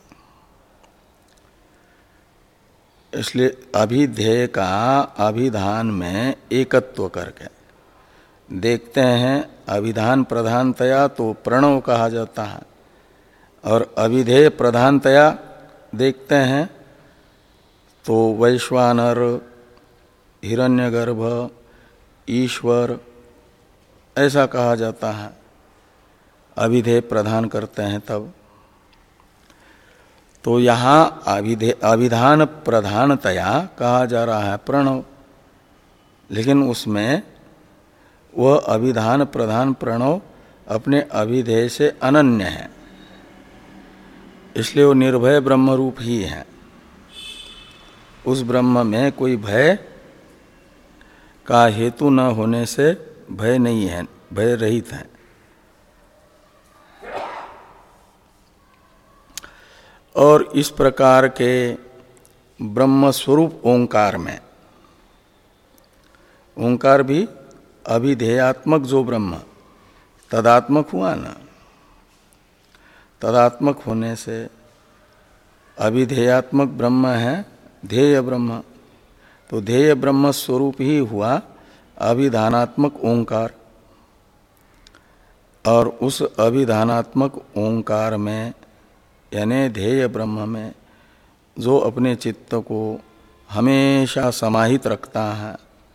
इसलिए अभिधेय का अभिधान में एकत्व करके देखते हैं, अभिधान प्रधानतया तो प्रणव कहा जाता है, और अभिधेय प्रधानतया देखते हैं तो वैश्वानर, हिरण्यगर्भ, ईश्वर ऐसा कहा जाता है। अभिधेय प्रधान करते हैं तब। तो यहाँ अभिधेय अभिधान प्रधानतया कहा जा रहा है प्रणव, लेकिन उसमें वह अभिधान प्रधान प्रणव अपने अभिधेय से अनन्य है, इसलिए वो निर्भय ब्रह्म रूप ही है। उस ब्रह्म में कोई भय का हेतु न होने से भय नहीं है, भय रहित है। और इस प्रकार के ब्रह्म स्वरूप ओंकार में, ओंकार भी अभिधेयात्मक जो ब्रह्म तदात्मक हुआ ना, तदात्मक होने से अभिधेयात्मक ब्रह्म है ध्येय ब्रह्म, तो ध्येय ब्रह्म स्वरूप ही हुआ अभिधानात्मक ओंकार। और उस अभिधानात्मक ओंकार में यानी ध्येय ब्रह्म में जो अपने चित्त को हमेशा समाहित रखता है,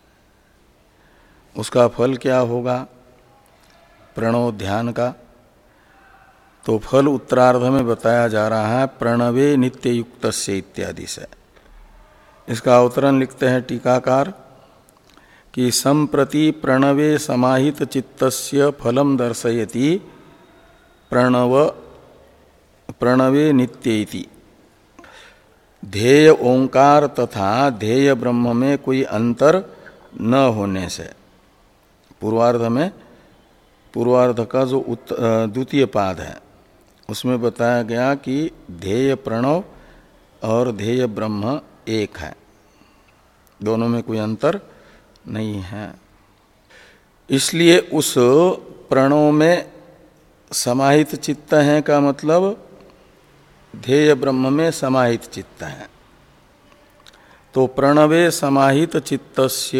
उसका फल क्या होगा? प्रणव ध्यान का। तो फल उत्तरार्ध में बताया जा रहा है प्रणवे नित्य युक्तस्य इत्यादि से। इसका अवतरण लिखते हैं टीकाकार कि संप्रति प्रणवे समाहित चित्तस्य फलम दर्शयति प्रणव प्रणवे नित्येति। ध्येय ओंकार तथा ध्येय ब्रह्म में कोई अंतर न होने से, पूर्वार्ध में, पूर्वार्ध का जो द्वितीय पाद है उसमें बताया गया कि ध्येय प्रणव और ध्येय ब्रह्म एक है, दोनों में कोई अंतर नहीं है। इसलिए उस प्रणव में समाहित चित्त है का मतलब ध्येय ब्रह्म में समाहित चित्त है। तो प्रणवे समाहित चित्तस्य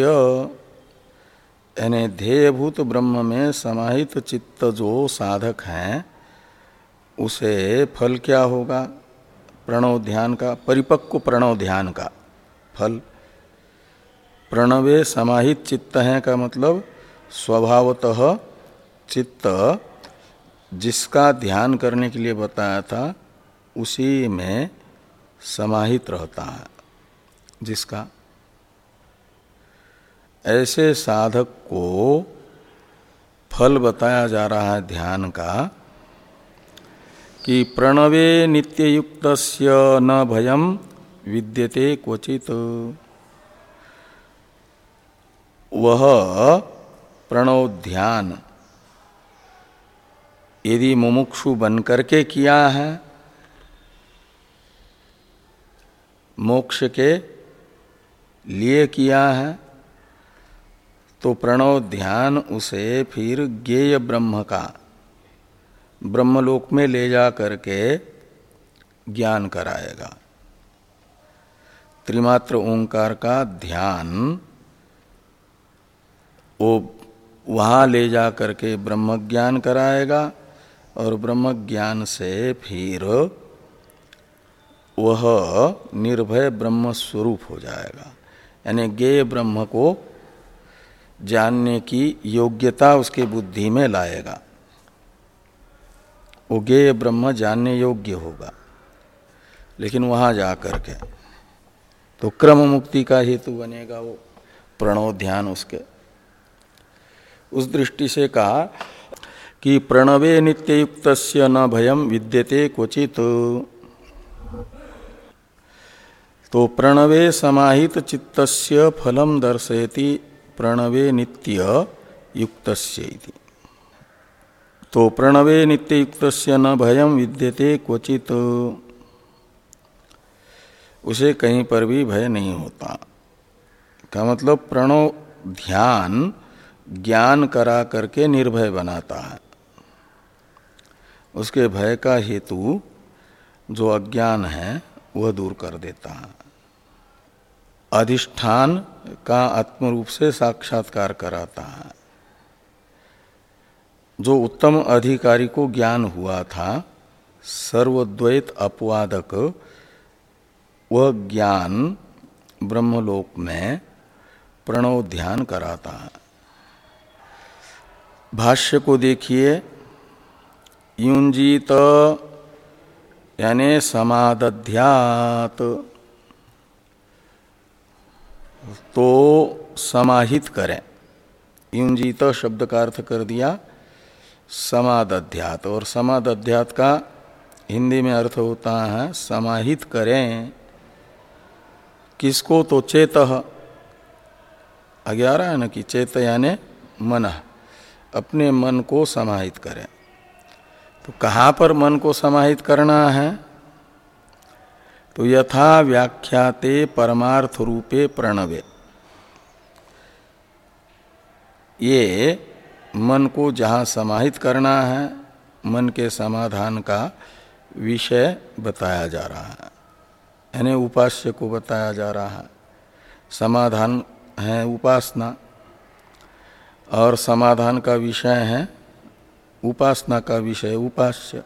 यानी ध्येयभूत ब्रह्म में समाहित चित्त जो साधक हैं, उसे फल क्या होगा? प्रणव ध्यान का, परिपक्व प्रणव ध्यान का फल। प्रणवे समाहित चित्त है का मतलब स्वभावतः चित्त जिसका ध्यान करने के लिए बताया था उसी में समाहित रहता है, जिसका। ऐसे साधक को फल बताया जा रहा है ध्यान का कि प्रणवे नित्ययुक्तस्य न भयम विद्यते क्वचित। वह प्रणव ध्यान यदि मुमुक्षु बन करके किया है, मोक्ष के लिए किया है, तो प्रणव ध्यान उसे फिर ज्ञेय ब्रह्म का ब्रह्मलोक में ले जा करके ज्ञान कराएगा। त्रिमात्र ओंकार का ध्यान वो वहाँ ले जा करके ब्रह्म ज्ञान कराएगा और ब्रह्म ज्ञान से फिर वह निर्भय ब्रह्म स्वरूप हो जाएगा। यानी ज्ञेय ब्रह्म को जानने की योग्यता उसके बुद्धि में लाएगा, वो ज्ञेय ब्रह्म जानने योग्य होगा। लेकिन वहाँ जा करके तो क्रम मुक्ति का हेतु बनेगा वो प्रणव ध्यान उसके। उस दृष्टि से कहा कि प्रणवे नित्ययुक्तस्य न भयम विद्यते क्वचित। तो प्रणवे समाहित चित्तस्य फलम दर्शयति प्रणवे नित्य युक्तस्य इति। तो प्रणवे नित्ययुक्तस्य न भयम विद्यते क्वचित, उसे कहीं पर भी भय नहीं होता। का मतलब प्रणव ध्यान ज्ञान करा करके निर्भय बनाता है। उसके भय का हेतु जो अज्ञान है वह दूर कर देता है। अधिष्ठान का आत्मरूप से साक्षात्कार कराता है। जो उत्तम अधिकारी को ज्ञान हुआ था सर्वद्वैत अपवादक, वह ज्ञान ब्रह्मलोक में प्रणव ध्यान कराता है। भाष्य को देखिए, युंजीत यानी समादध्यात, तो समाहित करें। युंजीत शब्द का अर्थ कर दिया समादध्यात, और समादध्यात का हिंदी में अर्थ होता है समाहित करें। किसको? तो चेतः, आगे आ रहा है ना कि चेत यानी मन, अपने मन को समाहित करें। तो कहाँ पर मन को समाहित करना है? तो यथा व्याख्याते परमार्थ रूपे प्रणवे, ये मन को जहाँ समाहित करना है, मन के समाधान का विषय बताया जा रहा है, यानी उपास्य को बताया जा रहा है। समाधान है उपासना और समाधान का विषय है उपासना का विषय उपास्य।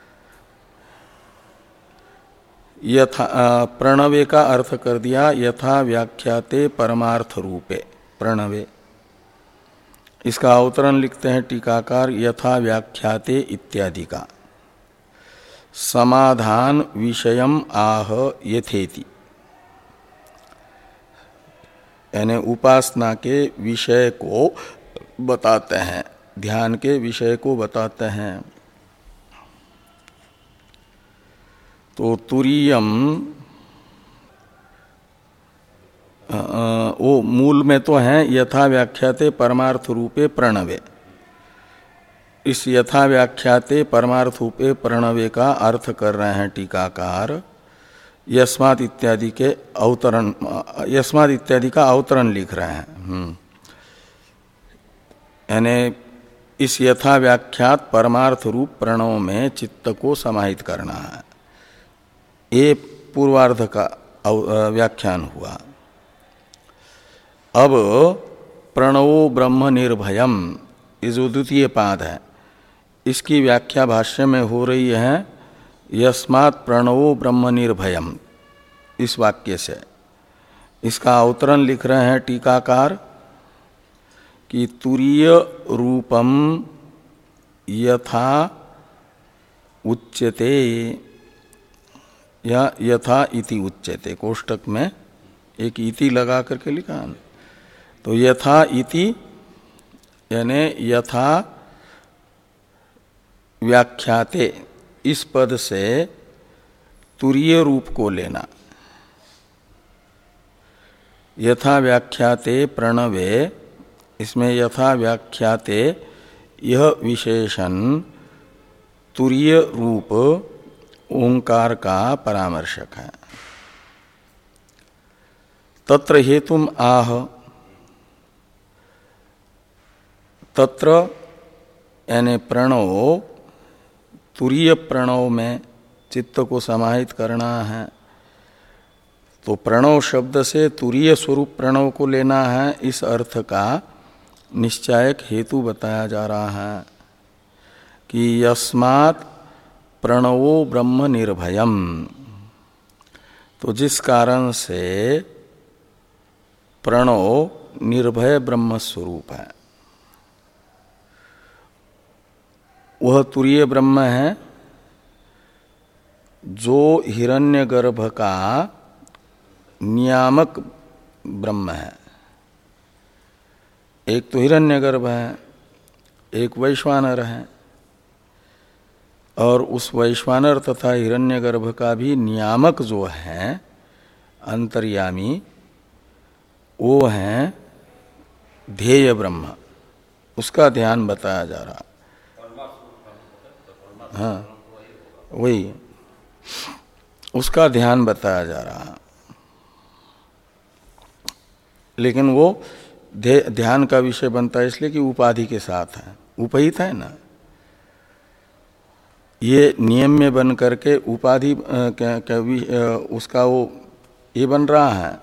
यथा प्रणवे का अर्थ कर दिया यथा व्याख्याते परमार्थ रूपे प्रणवे। इसका अवतरण लिखते हैं टीकाकार, यथा व्याख्याते इत्यादि का। समाधान विषयम आह यथेति, यानी उपासना के विषय को बताते हैं, ध्यान के विषय को बताते हैं। तो तुरीयम वो मूल में तो है यथा व्याख्याते परमार्थ रूपे प्रणवे। इस यथा व्याख्याते परमार्थ रूपे प्रणवे का अर्थ कर रहे हैं टीकाकार यस्मात् इत्यादि के अवतरण, यस्मात् इत्यादि का अवतरण लिख रहे हैं। यानी इस यथा व्याख्यात परमार्थ रूप प्रणव में चित्त को समाहित करना है। ये पूर्वार्ध का व्याख्यान हुआ। अब प्रणवो ब्रह्म निर्भयम, ये जो द्वितीय पाद है, इसकी व्याख्या भाष्य में हो रही है यस्मात् प्रणवो ब्रह्म निर्भयम, इस वाक्य से। इसका अवतरण लिख रहे हैं टीकाकार कि तुरीय रूपम यथा उच्यते, या यथा इति उच्यते, कोष्टक में एक इति लगा करके लिखा है। तो यथा इति यानी यथा व्याख्याते, इस पद से तुरीय रूप को लेना। यथा व्याख्याते प्रणवे, इसमें यथा व्याख्याते यह विशेषण तुरीय रूप ओंकार का परामर्शक है। तत्र हेतुम आह, तत्र यानी प्रणव, तुरीय प्रणव में चित्त को समाहित करना है, तो प्रणव शब्द से तुरीय स्वरूप प्रणव को लेना है, इस अर्थ का निश्चायक हेतु बताया जा रहा है कि यस्मात् प्रणवो ब्रह्म निर्भयम्, तो जिस कारण से प्रणव निर्भय ब्रह्म स्वरूप है, वह तुरीय ब्रह्म है जो हिरण्यगर्भ का नियामक ब्रह्म है। एक तो हिरण्यगर्भ है, एक वैश्वानर है, और उस वैश्वानर तथा हिरण्यगर्भ का भी नियामक जो है अंतर्यामी, वो है ध्येय ब्रह्म, उसका ध्यान बताया जा रहा। हाँ, वही उसका ध्यान बताया जा रहा, लेकिन वो ध्यान का विषय बनता है इसलिए कि उपाधि के साथ है, उपहित है ना। ये नियम में बन करके उपाधि क्या, क्या उसका वो ये बन रहा है,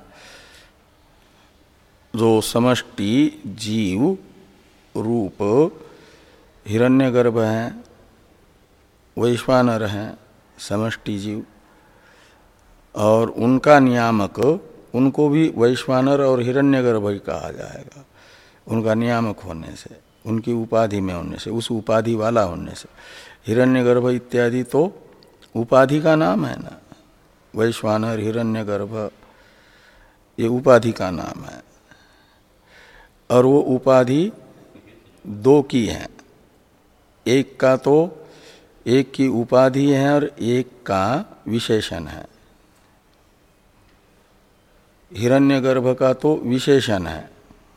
जो समष्टि जीव रूप हिरण्यगर्भ है, वैश्वानर है समष्टि जीव, और उनका नियामक, उनको भी वैश्वानर और हिरण्यगर्भ ही कहा जाएगा, उनका नियामक होने से, उनकी उपाधि में होने से, उस उपाधि वाला होने से। हिरण्यगर्भ इत्यादि तो उपाधि का नाम है ना, वैश्वानर हिरण्यगर्भ ये उपाधि का नाम है, और वो उपाधि दो की है, एक का तो एक की उपाधि है और एक का विशेषण है। हिरण्यगर्भ का तो विशेषण है,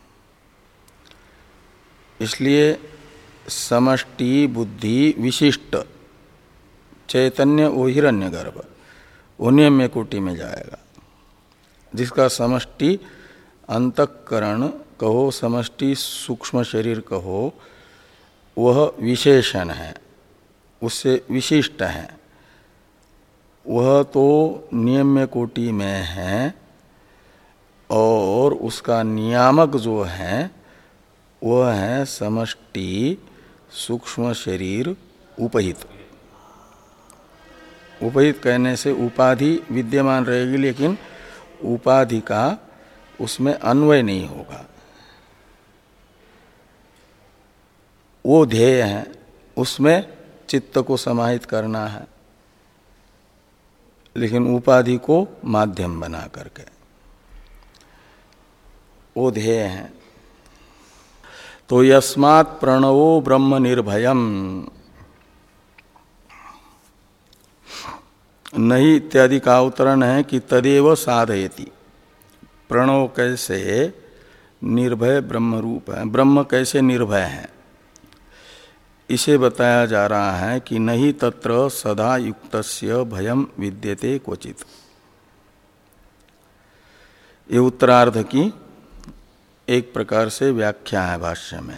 इसलिए समष्टि बुद्धि विशिष्ट चैतन्य वो हिरण्यगर्भ उन्हीं में कोटि में जाएगा, जिसका समष्टि अंतःकरण कहो, समष्टि सूक्ष्म शरीर कहो, वह विशेषण है, उससे विशिष्ट है, वह तो नियम्य कोटि में है, और उसका नियामक जो है वह है समष्टि सूक्ष्म शरीर उपहित। उपहित कहने से उपाधि विद्यमान रहेगी, लेकिन उपाधि का उसमें अन्वय नहीं होगा, वो ध्येय है, उसमें चित्त को समाहित करना है, लेकिन उपाधि को माध्यम बना करके, वो ध्येय है। तो यस्मात् प्रणवो ब्रह्म निर्भयम्, नहीं इत्यादि का अवतरण है कि तदेव साधयति, प्रणव कैसे निर्भय ब्रह्म रूप है, ब्रह्म कैसे निर्भय है, इसे बताया जा रहा है कि नहीं तत्र सदा युक्तस्य भयम विद्यते क्वचित। ये उत्तरार्ध की एक प्रकार से व्याख्या है भाष्य में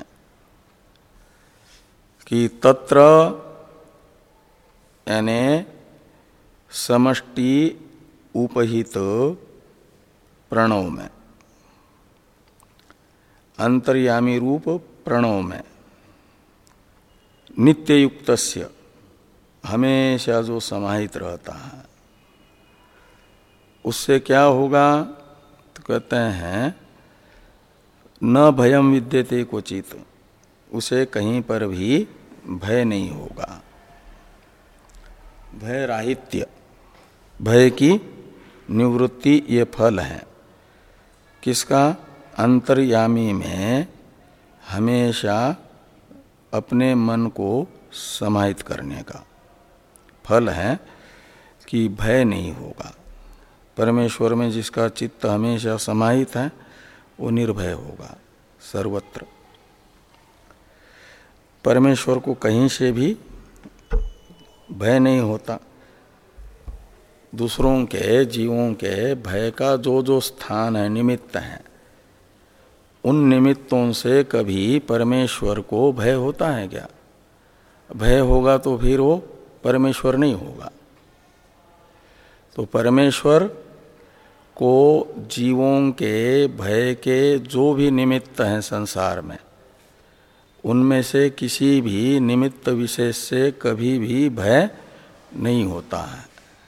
कि तत्र यानी समष्टि उपहित प्रणव में, अंतर्यामी रूप प्रणव में, नित्य युक्तस्य हमेशा जो समाहित रहता है, उससे क्या होगा तो कहते हैं न भयम विद्यते क्वचित, उसे कहीं पर भी भय नहीं होगा। भय राहित्य, भय की निवृत्ति ये फल है किसका? अंतर्यामी में हमेशा अपने मन को समाहित करने का फल है कि भय नहीं होगा। परमेश्वर में जिसका चित्त हमेशा समाहित है वो निर्भय होगा सर्वत्र। परमेश्वर को कहीं से भी भय नहीं होता। दूसरों के जीवों के भय का जो जो स्थान है, निमित्त है, उन निमित्तों से कभी परमेश्वर को भय होता है क्या? भय होगा तो फिर वो परमेश्वर नहीं होगा। तो परमेश्वर को जीवों के भय के जो भी निमित्त हैं संसार में, उनमें से किसी भी निमित्त विशेष से कभी भी भय नहीं होता है।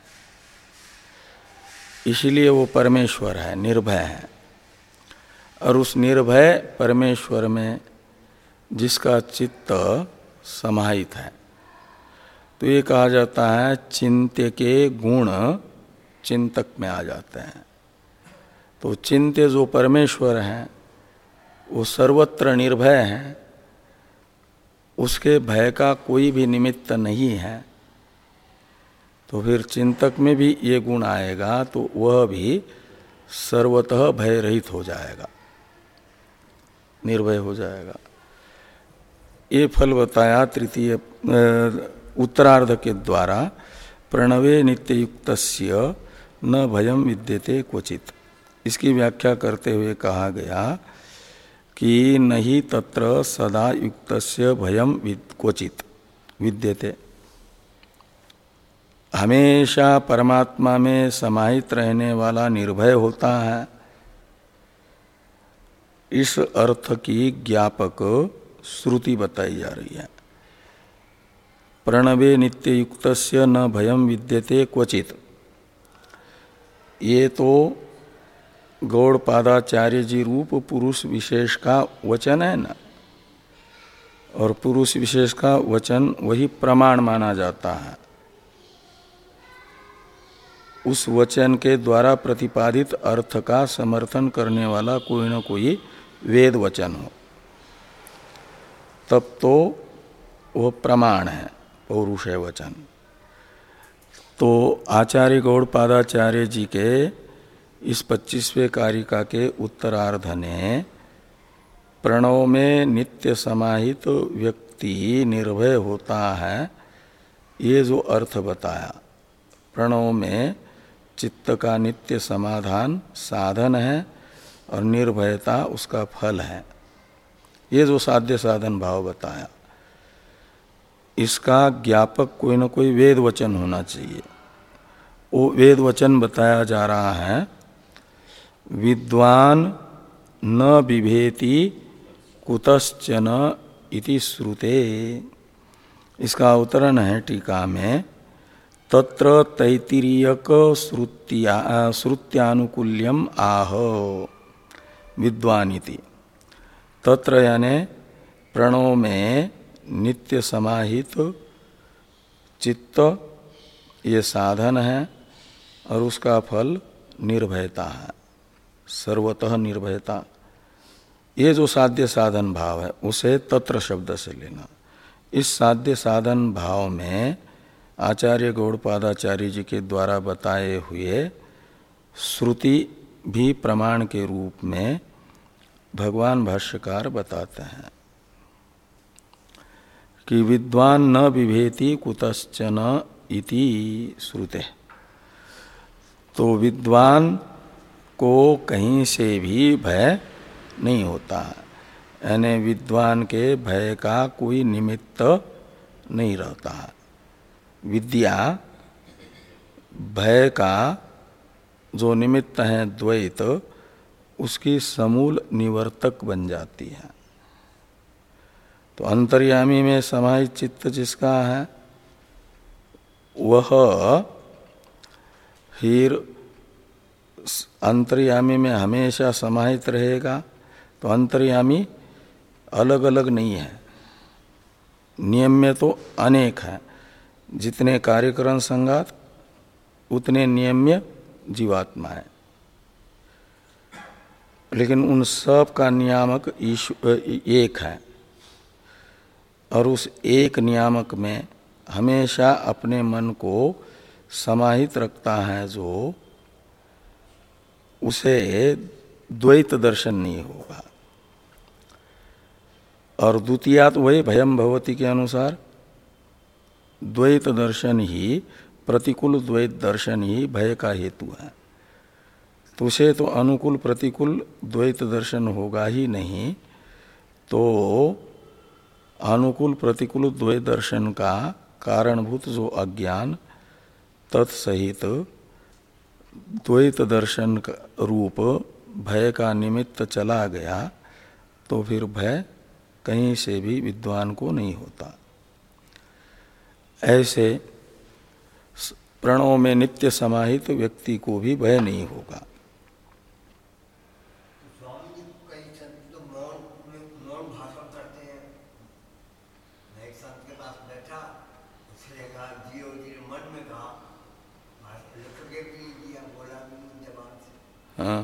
इसलिए वो परमेश्वर है, निर्भय है। और उस निर्भय परमेश्वर में जिसका चित्त समाहित है, तो ये कहा जाता है चिंत्य के गुण चिंतक में आ जाते हैं। तो चिंत्य जो परमेश्वर हैं वो सर्वत्र निर्भय हैं, उसके भय का कोई भी निमित्त नहीं है। तो फिर चिंतक में भी ये गुण आएगा तो वह भी सर्वतः भय रहित हो जाएगा, निर्भय हो जाएगा। ये फल बताया तृतीय उत्तरार्ध के द्वारा। प्रणवे नित्ययुक्तस्य न भयम विद्यते क्वचित। इसकी व्याख्या करते हुए कहा गया कि नहीं तत्र सदा युक्तस्य भयम क्वचित विद्यते। हमेशा परमात्मा में समाहित रहने वाला निर्भय होता है, इस अर्थ की ज्ञापक श्रुति बताई जा रही है। प्रणवे नित्य युक्तस्य न भयम विद्यते क्वचित, ये तो गौड़पादाचार्य जी रूप पुरुष विशेष का वचन है ना, और पुरुष विशेष का वचन वही प्रमाण माना जाता है। उस वचन के द्वारा प्रतिपादित अर्थ का समर्थन करने वाला कोई न कोई वेद वचन हो, तब तो वह प्रमाण है, पौरुष है वचन। तो आचार्य गौड़पादाचार्य जी के इस पच्चीसवें कारिका के उत्तरार्ध ने प्रणव में नित्य समाहित व्यक्ति निर्भय होता है, ये जो अर्थ बताया, प्रणव में चित्त का नित्य समाधान साधन है और निर्भयता उसका फल है, ये जो साध्य साधन भाव बताया, इसका ज्ञापक कोई न कोई वेद वचन होना चाहिए। वो वेद वचन बताया जा रहा है, विद्वान न बिभेति कुतश्चन इति श्रुते। इसका अवतरण है टीका में, तत्र तैतिरीयक श्रुत्या श्रुत्यानुकूल्यम आह विद्वानिति। तत्र यानि प्रणव में नित्य समाहित चित्त ये साधन है और उसका फल निर्भयता है, सर्वतः निर्भयता। ये जो साध्य साधन भाव है उसे तत्र शब्द से लेना। इस साध्य साधन भाव में आचार्य गौड़पादाचार्य जी के द्वारा बताए हुए श्रुति भी प्रमाण के रूप में भगवान भाष्यकार बताते हैं कि विद्वान न बिभेति कुतश्चन इति श्रुते। तो विद्वान को कहीं से भी भय नहीं होता है, यानी विद्वान के भय का कोई निमित्त नहीं रहता है। विद्या भय का जो निमित्त है द्वैत, उसकी समूल निवर्तक बन जाती है। तो अंतर्यामी में समाहित चित्त जिसका है वह फिर अंतर्यामी में हमेशा समाहित रहेगा। तो अंतर्यामी अलग अलग नहीं है, नियम में तो अनेक है, जितने कार्यकरण संगात उतने नियम्य जीवात्मा है, लेकिन उन सब का नियामक ईश्वर एक है। और उस एक नियामक में हमेशा अपने मन को समाहित रखता है जो, उसे द्वैत दर्शन नहीं होगा। और द्वितीयात वही भयम भवति के अनुसार द्वैत दर्शन ही, प्रतिकूल द्वैत दर्शन ही भय का हेतु है। तो उसे तो अनुकूल प्रतिकूल द्वैत दर्शन होगा ही नहीं, तो अनुकूल प्रतिकूल द्वैत दर्शन का कारणभूत जो अज्ञान तत्सहित द्वैत दर्शन रूप भय का निमित्त चला गया, तो फिर भय कहीं से भी विद्वान को नहीं होता। ऐसे प्रणव में नित्य समाहित व्यक्ति को भी भय नहीं होगा। हाँ,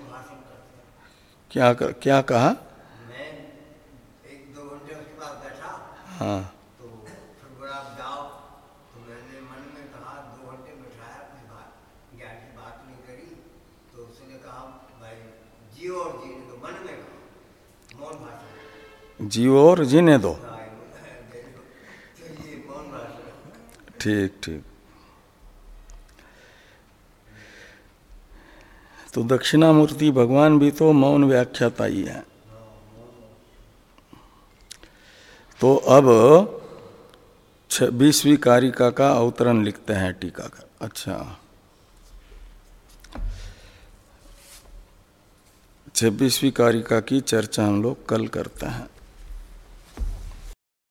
क्या कर, क्या कहा? मैं एक दो घंटे उसके पास बैठा। हाँ, तो फिर बोला आप जाओ। तो मैंने मन में कहा, दो घंटे बैठाया, अपनी बात ज्ञान की बात नहीं करी। तो उसने कहा भाई जियो और जीने दो, मन में कहा मौन भाषण, जियो और जीने दो। तो ये मौन भाषण। ठीक ठीक। तो दक्षिणामूर्ति भगवान भी तो मौन व्याख्याता ही है। तो अब छब्बीसवीं कारिका का अवतरण लिखते हैं टीकाकार। अच्छा, छब्बीसवीं कारिका की चर्चा हम लोग कल करते हैं।